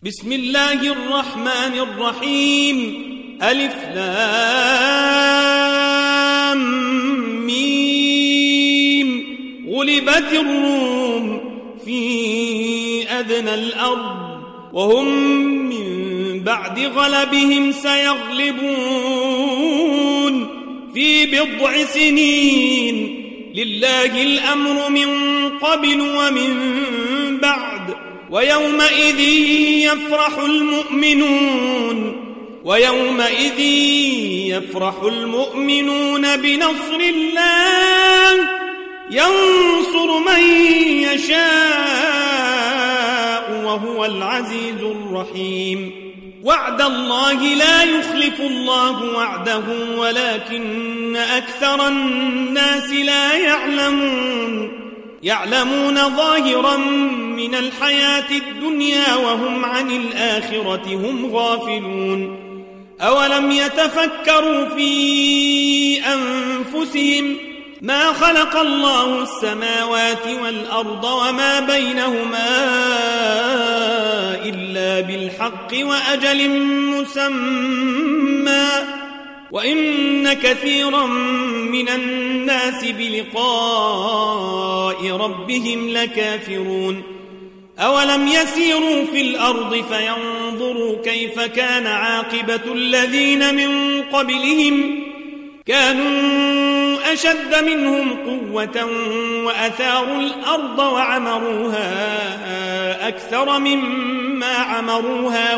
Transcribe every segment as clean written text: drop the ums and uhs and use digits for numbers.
بسم الله الرحمن الرحيم ألف لام ميم غلبت الروم في أدنى الأرض وهم من بعد غلبهم سيغلبون في بضع سنين لله الأمر من قبل ومن بعد ويومئذ يفرح المؤمنون بنصر الله ينصر من يشاء وهو العزيز الرحيم وعد الله لا يخلف الله وعده ولكن أكثر الناس لا يعلمون ظاهرا من الحياة الدنيا وهم عن الآخرة هم غافلون أولم يتفكروا في أنفسهم ما خلق الله السماوات والأرض وما بينهما إلا بالحق وأجل مسمى وإن كثيرا من الناس بلقاء ربهم لكافرون أولم يسيروا في الأرض فينظروا كيف كان عاقبة الذين من قبلهم كانوا أشد منهم قوة وأثاروا الأرض وعمروها أكثر مما عمروها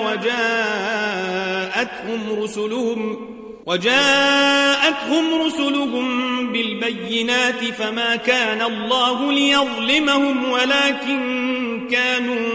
وجاءتهم رسلهم بالبينات فما كان الله ليظلمهم ولكن كانوا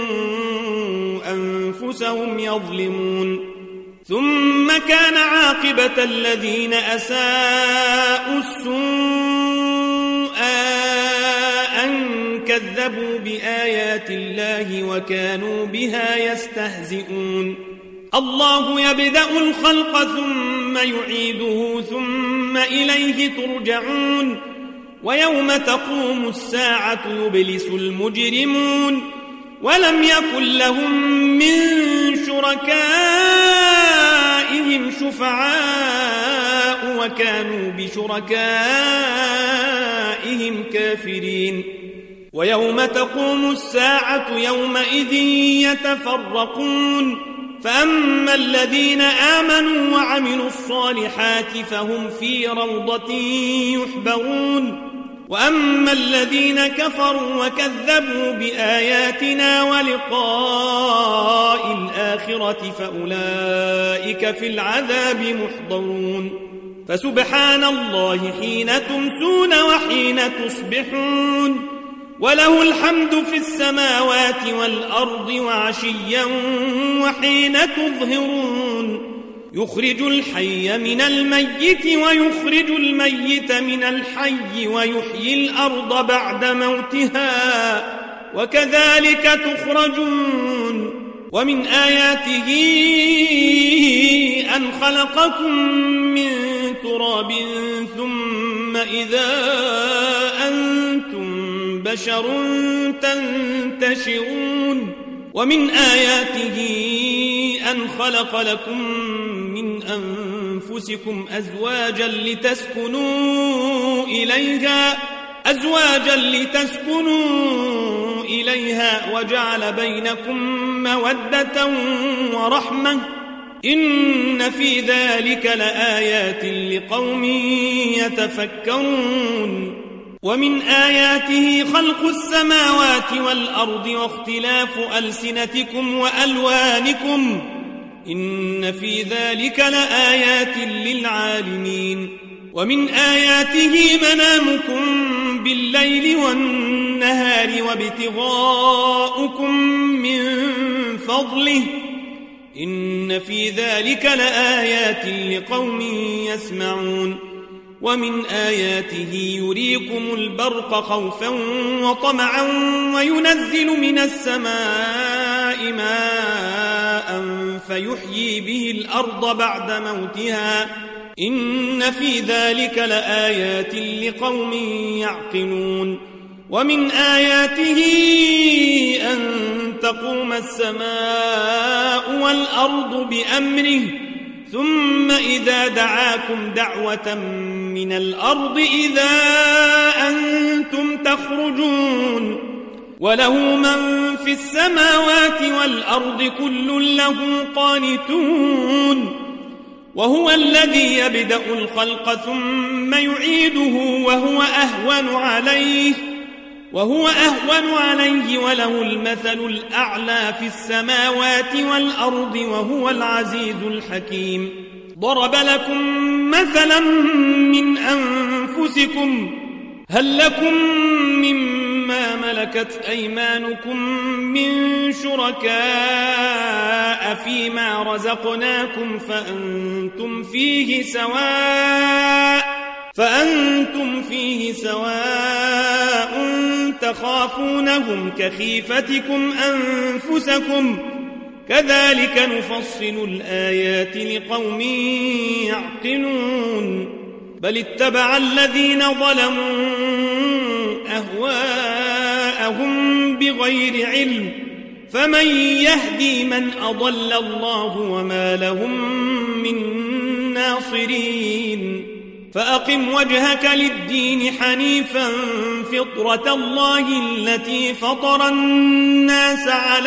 أنفسهم يظلمون ثم كان عاقبة الذين أساءوا السوء أن كذبوا بآيات الله وكانوا بها يستهزئون الله يبدأ الخلق ثم يعيده ثم إليه ترجعون ويوم تقوم الساعة يبلس المجرمون ولم يكن لهم من شركائهم شفعاء وكانوا بشركائهم كافرين ويوم تقوم الساعة يومئذ يتفرقون فأما الذين آمنوا وعملوا الصالحات فهم في روضة يحبرون وأما الذين كفروا وكذبوا بآياتنا ولقاء الآخرة فأولئك في العذاب محضرون فسبحان الله حين تمسون وحين تصبحون وله الحمد في السماوات والأرض وعشيا وحين تظهرون يخرج الحي من الميت ويخرج الميت من الحي ويحيي الأرض بعد موتها وكذلك تخرجون ومن آياته أن خلقكم من تراب ثم إذا أنتم بشر تنتشرون ومن آياته أن خلق لكم من أنفسكم أزواجا لتسكنوا إليها وجعل بينكم مودة ورحمة إن في ذلك لآيات لقوم يتفكرون ومن آياته خلق السماوات والأرض واختلاف ألسنتكم وألوانكم إن في ذلك لآيات للعالمين ومن آياته منامكم بالليل والنهار وابتغاؤكم من فضله إن في ذلك لآيات لقوم يسمعون ومن آياته يريكم البرق خوفا وطمعا وينزل من السماء ماء فيحيي به الأرض بعد موتها إن في ذلك لآيات لقوم يعقلون ومن آياته أن تقوم السماء والأرض بأمره ثم إذا دعاكم دعوة من الأرض إذا أنتم تخرجون وله من في السماوات والأرض كل له قانتون وهو الذي يبدأ الخلق ثم يعيده وهو أهون عليه وله المثل الأعلى في السماوات والأرض وهو العزيز الحكيم. ضرب لكم مثلا من أنفسكم هل لكم مما ملكت أيمانكم من شركاء فيما رزقناكم فأنتم فيه سواء تخافونهم كخيفتكم أنفسكم كذلك نفصل الآيات لقوم يعقلون بل اتبع الذين ظلموا أهواءهم بغير علم فمن يهدي من أضل الله وما لهم من ناصرين. فأقم وجهك للدين حنيفا فطرة الله التي فطر الناس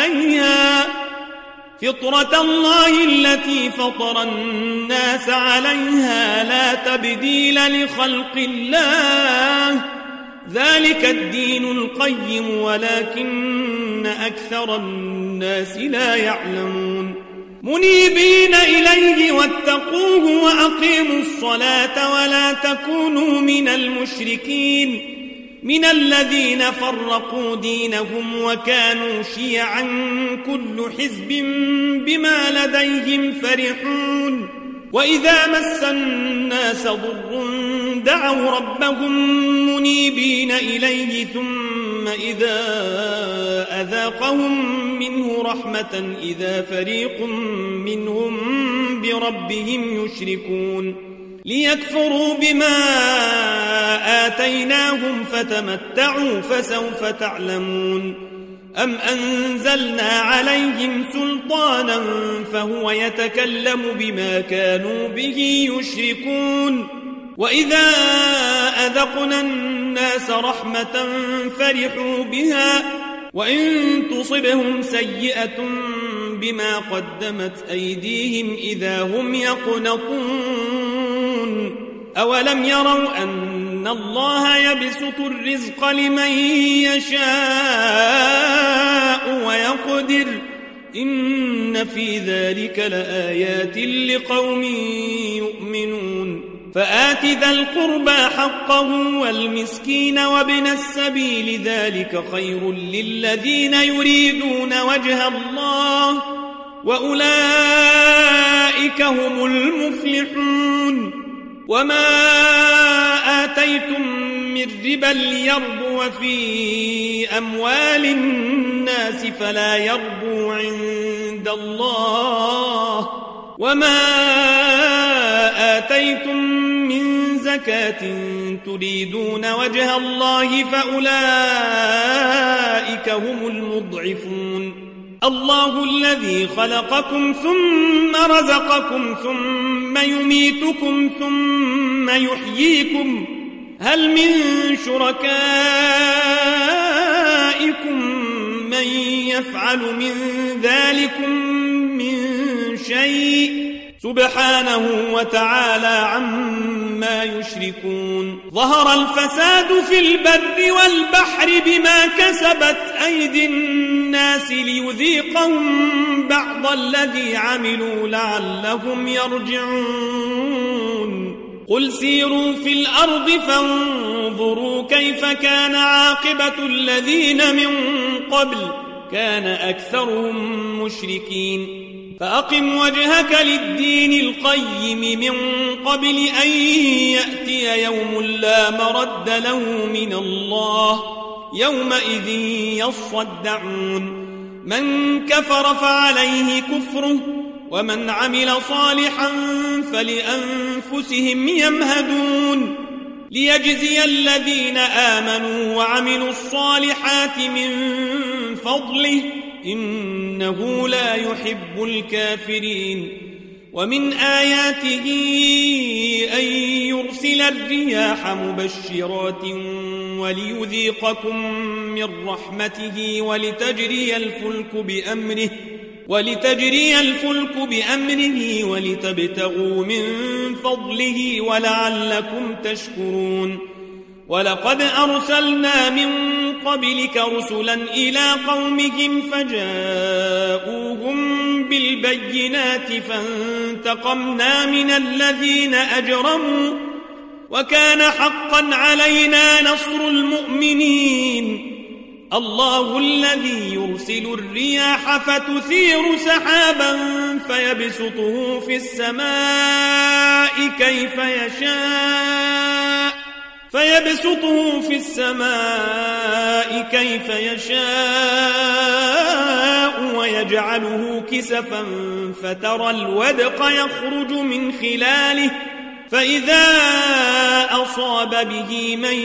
عليها لا تبديل لخلق الله ذلك الدين القيم ولكن أكثر الناس لا يعلمون. منيبين إليه واتقوه وأقيموا الصلاة ولا تكونوا من المشركين من الذين فرقوا دينهم وكانوا شيعا كل حزب بما لديهم فرحون. وإذا مس الناس ضر دعوا ربهم منيبين إليه ثم إذا أذاقهم منه رحمة إذا فريق منهم بربهم يشركون. ليكفروا بما آتيناهم فتمتعوا فسوف تعلمون. أم أنزلنا عليهم سلطانا فهو يتكلم بما كانوا به يشركون. وإذا أذقنا الناس رحمة فرحوا بها وإن تصبهم سيئة بما قدمت أيديهم إذا هم يقنطون. أولم يروا أن الله يبسط الرزق لمن يشاء ويقدر إن في ذلك لآيات لقوم يؤمنون. فآت ذا القربى حقه والمسكين وابن السبيل ذلك خير للذين يريدون وجه الله وأولئك هم المفلحون. وما آتيتم من ربا ليربو في أموال الناس فلا يربو عند الله وما آتيتم من زكاة تريدون وجه الله فأولئك هم المضعفون. الله الذي خلقكم ثم رزقكم ثم يميتكم ثم يحييكم هل من شركائكم من يفعل من ذلكم من شيء سبحانه وتعالى عما يشركون. ظهر الفساد في البر والبحر بما كسبت أيدي الناس ليذيقهم بعض الذي عملوا لعلهم يرجعون. قل سيروا في الأرض فانظروا كيف كان عاقبة الذين من قبل كان أكثرهم مشركين. فأقم وجهك للدين القيم من قبل أن يأتي يوم لا مرد له من الله يومئذ يصدعون. من كفر فعليه كفره ومن عمل صالحا فلأنفسهم يمهدون. ليجزي الذين آمنوا وعملوا الصالحات من فضله إنه لا يحب الكافرين ومن آياته أن يرسل الرياح مبشرات وليذيقكم من رحمته ولتجري الفلك بأمره ولتبتغوا من فضله ولعلكم تشكرون ولقد أرسلنا من قبلك رسلا إلى قومهم فجاءوهم بالبينات فانتقمنا من الذين أجرموا وكان حقا علينا نصر المؤمنين الله الذي يرسل الرياح فتثير سحابا فيبسطه في السماء كيف يشاء ويجعله كسفا فترى الودق يخرج من خلاله فإذا أصاب به من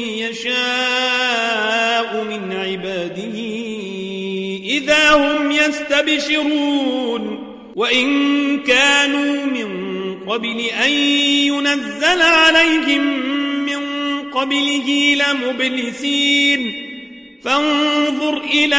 يشاء من عباده إذا هم يستبشرون وإن كانوا من قبل أن ينزل عليهم قبله لمبلسين فانظر إلى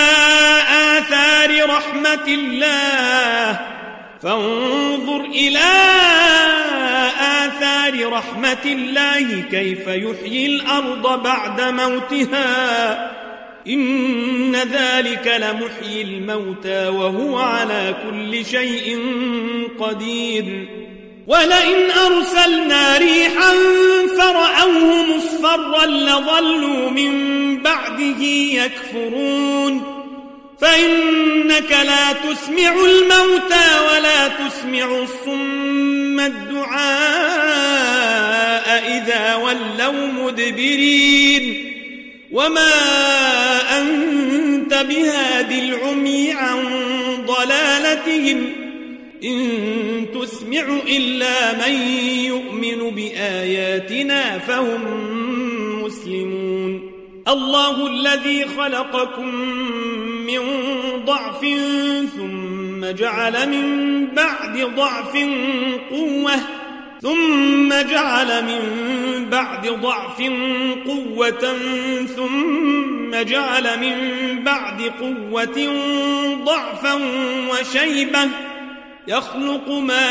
آثار رحمة الله كيف يحيي الأرض بعد موتها إن ذلك لمحيي الموتى وهو على كل شيء قدير ولئن أرسلنا ريحا فرأوه مصفرا لظلوا من بعده يكفرون فإنك لا تسمع الموتى ولا تسمع الصم الدعاء إذا ولوا مدبرين وما أنت بهاد العمي عن ضلالتهم إن تسمع إلا من يؤمن بآياتنا فهم مسلمون الله الذي خلقكم من ضعف ثم جعل من بعد ضعف قوة ثم جعل من بعد ضعف قوة ثم جعل من بعد قوة ضعفا وشيبة يخلق ما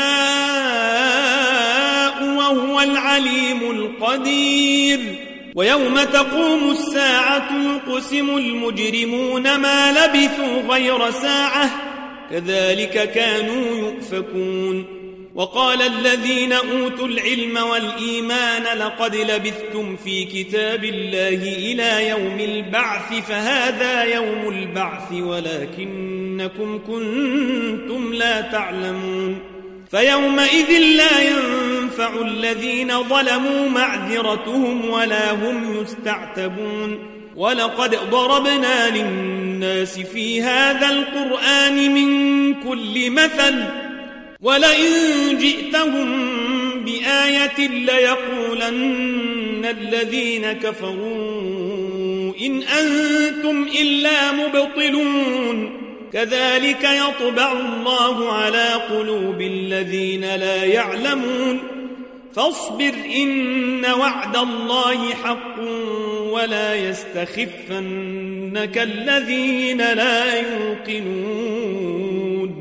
يشاء وهو العليم القدير ويوم تقوم الساعة يقسم المجرمون ما لبثوا غير ساعة كذلك كانوا يؤفكون وقال الذين أوتوا العلم والإيمان لقد لبثتم في كتاب الله إلى يوم البعث فهذا يوم البعث ولكنكم كنتم لا تعلمون فيومئذ لا ينفع الذين ظلموا معذرتهم ولا هم يستعتبون ولقد ضربنا للناس في هذا القرآن من كل مثل ولئن جئتهم بآية ليقولن الذين كفروا إن أنتم إلا مبطلون كذلك يطبع الله على قلوب الذين لا يعلمون فاصبر إن وعد الله حق ولا يستخفنك الذين لا يوقنون